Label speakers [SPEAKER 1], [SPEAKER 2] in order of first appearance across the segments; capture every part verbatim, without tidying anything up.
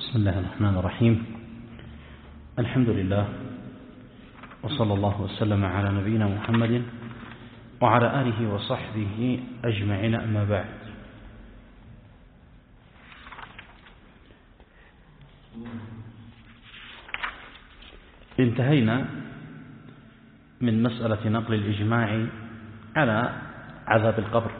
[SPEAKER 1] بسم الله الرحمن الرحيم. الحمد لله وصلى الله وسلم على نبينا محمد وعلى آله وصحبه أجمعين، أما بعد. انتهينا من مسألة نقل الإجماع على عذاب القبر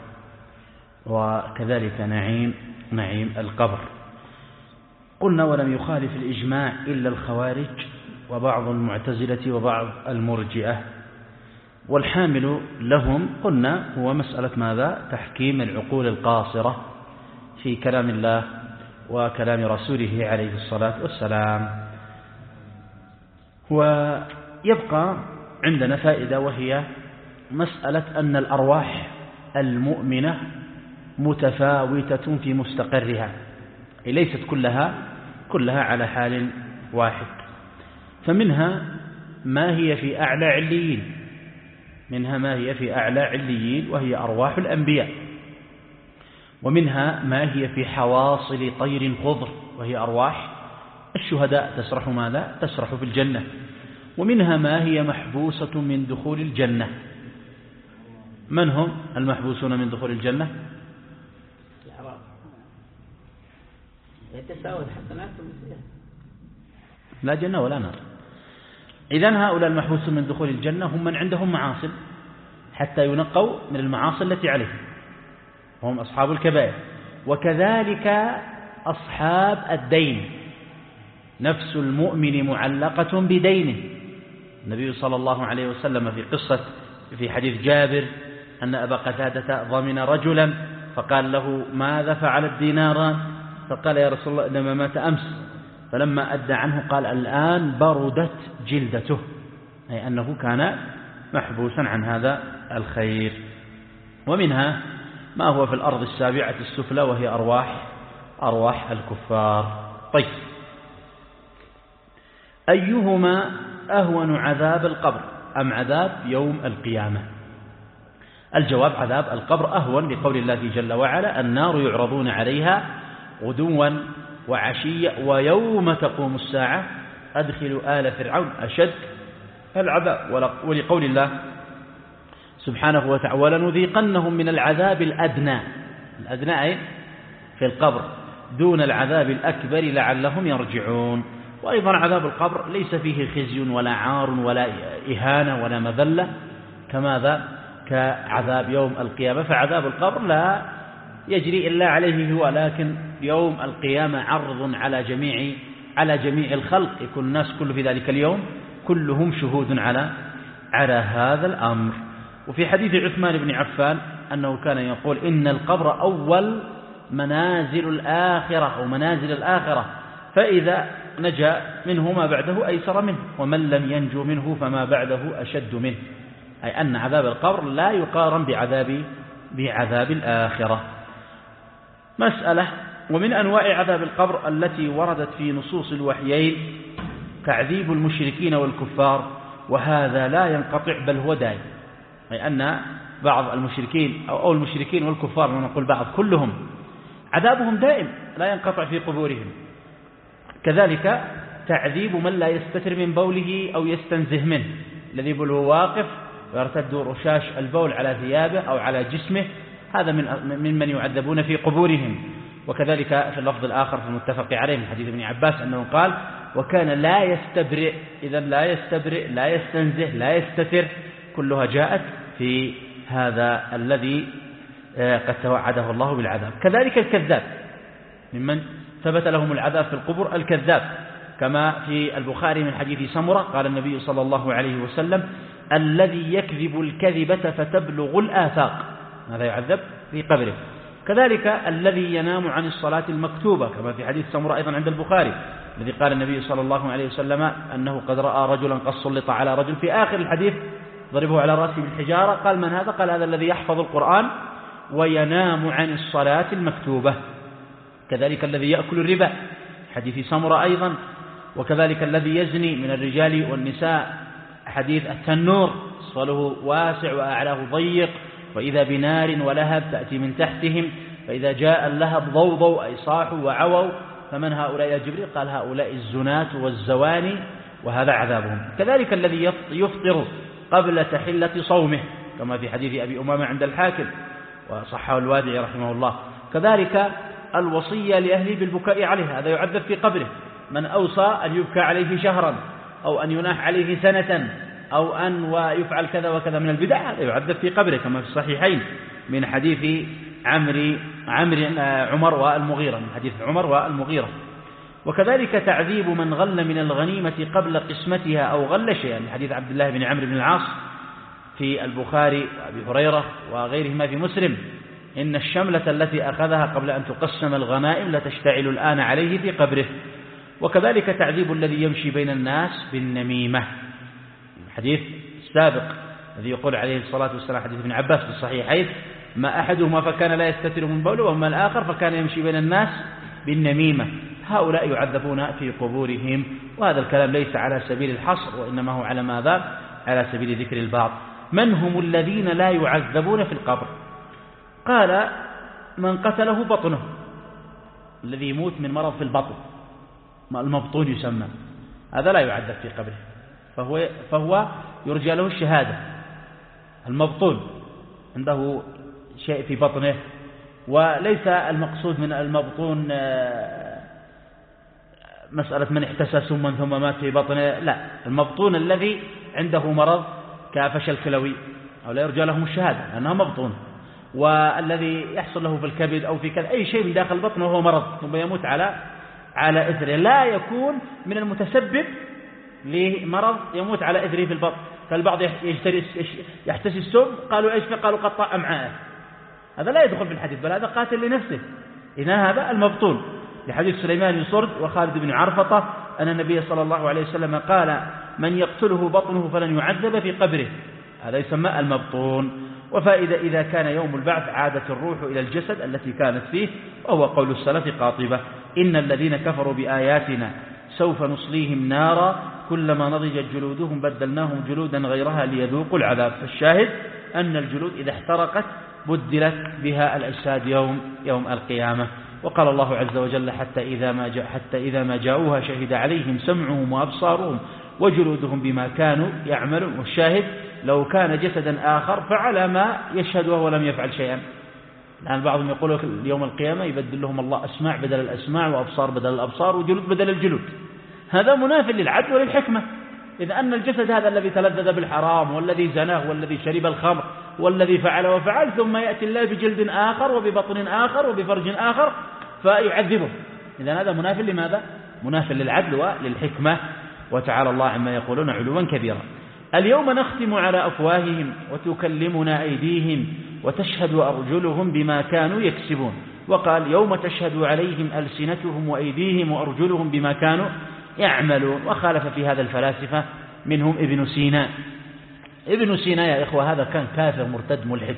[SPEAKER 1] وكذلك نعيم نعيم القبر. قلنا ولم يخالف الإجماع إلا الخوارج وبعض المعتزلة وبعض المرجئة، والحامل لهم قلنا هو مسألة ماذا؟ تحكيم العقول القاصرة في كلام الله وكلام رسوله عليه الصلاة والسلام. ويبقى عندنا فائدة، وهي مسألة أن الأرواح المؤمنة متفاوتة في مستقرها، ليست كلها كلها على حال واحد. فمنها ما هي في أعلى عليين منها ما هي في أعلى عليين وهي أرواح الأنبياء، ومنها ما هي في حواصل طير خضر وهي أرواح الشهداء تسرح ماذا؟ تسرح في الجنة. ومنها ما هي محبوسة من دخول الجنة. من هم المحبوسون من دخول الجنة؟
[SPEAKER 2] يتساوى حسناتهم
[SPEAKER 1] لا جنة ولا نار. إذن هؤلاء المحبوسون من دخول الجنة هم من عندهم معاصي حتى ينقوا من المعاصي التي عليهم، وهم أصحاب الكبائر. وكذلك أصحاب الدين، نفس المؤمن معلقة بدينه. النبي صلى الله عليه وسلم في قصة في حديث جابر أن أبا قتادة ضمن رجلا فقال له ماذا فعل الديناران؟ فقال يا رسول الله إنما مات أمس. فلما أدى عنه قال الآن بردت جلدته، أي أنه كان محبوسا عن هذا الخير. ومنها ما هو في الأرض السابعة السفلى وهي أرواح أرواح الكفار. طيب، أيهما أهون، عذاب القبر أم عذاب يوم القيامة؟ الجواب عذاب القبر أهون، لقول الله جل وعلا النار يعرضون عليها غدوا وعشيا ويوم تقوم الساعة أدخلوا آل فرعون أشد العذاب. ولقول الله سبحانه وتعالى ولنذيقنهم من العذاب الأدنى، الأدنى أي في القبر، دون العذاب الأكبر لعلهم يرجعون. وأيضا عذاب القبر ليس فيه خزي ولا عار ولا إهانة ولا مذلة كماذا؟ كعذاب يوم القيامة. فعذاب القبر لا يجري إلا عليه هو، لكن يوم القيامة عرض على جميع على جميع الخلق، يكون الناس كل في ذلك اليوم كلهم شهود على على هذا الأمر. وفي حديث عثمان بن عفان أنه كان يقول إن القبر أول منازل الآخرة أو منازل الآخرة، فإذا نجا منه ما بعده أيسر منه، ومن لم ينجو منه فما بعده أشد منه، أي أن عذاب القبر لا يقارن بعذاب بعذاب الآخرة. مسألة. ومن أنواع عذاب القبر التي وردت في نصوص الوحيين تعذيب المشركين والكفار، وهذا لا ينقطع بل هو دائم، أي أن بعض المشركين أو المشركين والكفار، ما نقول بعض، كلهم عذابهم دائم لا ينقطع في قبورهم. كذلك تعذيب من لا يستتر من بوله أو يستنزه منه، الذي بل هو واقف ويرتد رشاش البول على ثيابه أو على جسمه، هذا من ممن يعذبون في قبورهم. وكذلك في اللفظ الآخر في المتفق عليه من حديث ابن عباس أنه قال وكان لا يستبرئ، إذا لا يستبرئ لا يستنزه لا يستتر، كلها جاءت في هذا الذي قد توعده الله بالعذاب. كذلك الكذاب، ممن ثبت لهم العذاب في القبور الكذاب، كما في البخاري من حديث سمرة قال النبي صلى الله عليه وسلم الذي يكذب الكذبة فتبلغ الآفاق، هذا يعذب في قبره. كذلك الذي ينام عن الصلاة المكتوبة، كما في حديث سمرة أيضا عند البخاري الذي قال النبي صلى الله عليه وسلم أنه قد رأى رجلا قد سلط على رجل، في آخر الحديث ضربه على رأسه بالحجارة، قال من هذا؟ قال هذا الذي يحفظ القرآن وينام عن الصلاة المكتوبة. كذلك الذي يأكل الربا، حديث سمرة أيضا. وكذلك الذي يزني من الرجال والنساء، حديث التنور أسفله واسع وأعلاه ضيق، وإذا بنار ولهب تأتي من تحتهم، فإذا جاء اللهب ضوضوا أي صاحوا وعووا فمن هؤلاء يا جبريل؟ قال هؤلاء الزناة والزواني وهذا عذابهم. كذلك الذي يفطر قبل تحلة صومه كما في حديث أبي أمامة عند الحاكم وصححه الوادعي رحمه الله. كذلك الوصية لأهله بالبكاء عليه، هذا يعذب في قبره. من أوصى أن يبكى عليه شهرا أو أن يناح عليه سنة أو أن ويفعل كذا وكذا من البدع، هذا يعذب في قبره كما في الصحيحين من حديث عمرو عمرو عمر والمغيرة، من حديث عمر والمغيرة. وكذلك تعذيب من غل من الغنيمة قبل قسمتها أو غل شيئا، من حديث عبد الله بن عمرو بن العاص في البخاري وأبي هريرة وغيرهما في مسلم: إن الشملة التي أخذها قبل أن تقسم الغنائم لتشتعل الآن عليه في قبره. وكذلك تعذيب الذي يمشي بين الناس بالنميمة، الحديث السابق الذي يقول عليه الصلاة والسلام حديث ابن عباس في الصحيحين: ما أحدهما فكان لا يستتر من بوله وأما الآخر فكان يمشي بين الناس بالنميمة. هؤلاء يعذبون في قبورهم. وهذا الكلام ليس على سبيل الحصر وإنما هو على ماذا؟ على سبيل ذكر البعض. من هم الذين لا يعذبون في القبر؟ قال: من قتله بطنه، الذي يموت من مرض في البطن، المبطون يسمى، هذا لا يعذب في قبره، فهو, فهو يرجى له الشهادة. المبطون عنده شيء في بطنه، وليس المقصود من المبطون مسألة من احتسى سما ثم مات في بطنه، لا، المبطون الذي عنده مرض كفشل كلوي أو لا يرجى لهم الشهادة لأنه مبطون، والذي يحصل له في الكبد أو في كذا أي شيء من داخل البطن وهو مرض ثم يموت على على إثره، لا يكون من المتسبب لمرض يموت على إثره في البطن. فالبعض يحتسي السم، قالوا إيش؟ قالوا قطع أمعاءه، هذا لا يدخل في الحديث، بل هذا قاتل لنفسه. إذن هذا المبطون، لحديث سليمان بن صرد وخالد بن عرفطة أن النبي صلى الله عليه وسلم قال: من يقتله بطنه فلن يعذب في قبره، هذا يسمى المبطون. وفائدة: إذا كان يوم البعث عادت الروح إلى الجسد التي كانت فيه، وهو قول السلف قاطبة: إن الذين كفروا بآياتنا سوف نصليهم نارا كلما نضجت جلودهم بدلناهم جلودا غيرها ليذوقوا العذاب. فالشاهد أن الجلود إذا احترقت بدلت بها الأجساد يوم يوم القيامة. وقال الله عز وجل: حتى إذا ما جاء حتى إذا ما جاءوها شهد عليهم سمعهم وأبصارهم وجلودهم بما كانوا يعملون. والشاهد: لو كان جسدا آخر فعلى ما يشهد وهو لم يفعل شيئا. الآن بعضهم يقول يوم القيامة يبدل لهم الله أسماع بدل الأسماع وأبصار بدل الأبصار وجلود بدل الجلود، هذا مناف للعدل وللحكمة. إذا أن الجسد هذا الذي تلذذ بالحرام والذي زناه والذي شرب الخمر والذي فعل وفعل، ثم يأتي الله بجلد آخر وببطن آخر وبفرج آخر فيعذبه، إذا هذا مناف لماذا؟ مناف للعدل وللحكمة. وتعالى الله عما يقولون علوا كبيرا. اليوم نختم على أفواههم وتكلمنا أيديهم وتشهد أرجلهم بما كانوا يكسبون. وقال: يوم تشهد عليهم ألسنتهم وأيديهم وأرجلهم بما كانوا يعملون. وخالف في هذا الفلاسفة منهم ابن سينا. ابن سينا يا إخوة هذا كان كافر مرتد ملحد،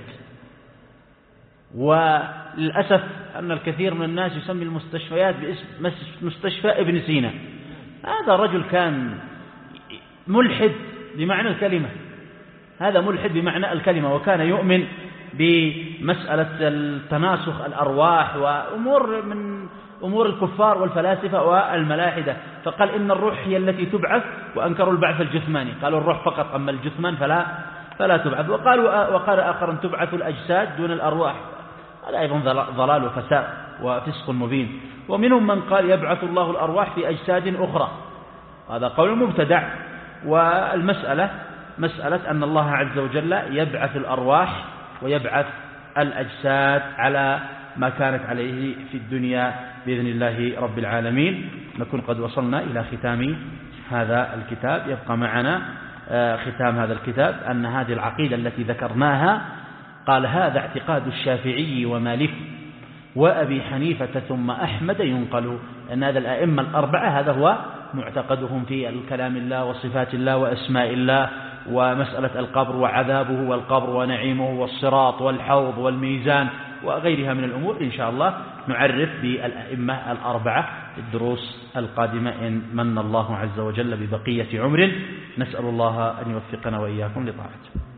[SPEAKER 1] وللأسف أن الكثير من الناس يسمي المستشفيات باسم مستشفى ابن سينا. هذا رجل كان ملحد بمعنى الكلمة، هذا ملحد بمعنى الكلمة، وكان يؤمن بمسألة التناسخ الأرواح وأمور من أمور الكفار والفلاسفة والملاحدة. فقال: إن الروح هي التي تبعث، وأنكروا البعث الجثماني، قالوا الروح فقط أما الجثمان فلا فلا تبعث. وقالوا وقال آخر: تبعث الأجساد دون الأرواح، هذا أيضا ضلال وفساد وفسق مبين. ومنهم من قال: يبعث الله الأرواح في أجساد أخرى، هذا قول مبتدع. والمسألة مسألة أن الله عز وجل يبعث الأرواح ويبعث الأجساد على ما كانت عليه في الدنيا بإذن الله رب العالمين. نكون قد وصلنا إلى ختام هذا الكتاب. يبقى معنا ختام هذا الكتاب أن هذه العقيدة التي ذكرناها قال: هذا اعتقاد الشافعي ومالك وأبي حنيفة ثم أحمد ينقل. أن هذا الأئمة الأربعة هذا هو معتقدهم في الكلام الله وصفات الله وأسماء الله ومسألة القبر وعذابه والقبر ونعيمه والصراط والحوض والميزان وغيرها من الأمور. إن شاء الله نعرف بالأئمة الأربعة في الدروس القادمة إن من الله عز وجل ببقية عمر. نسأل الله أن يوفقنا وإياكم لطاعته.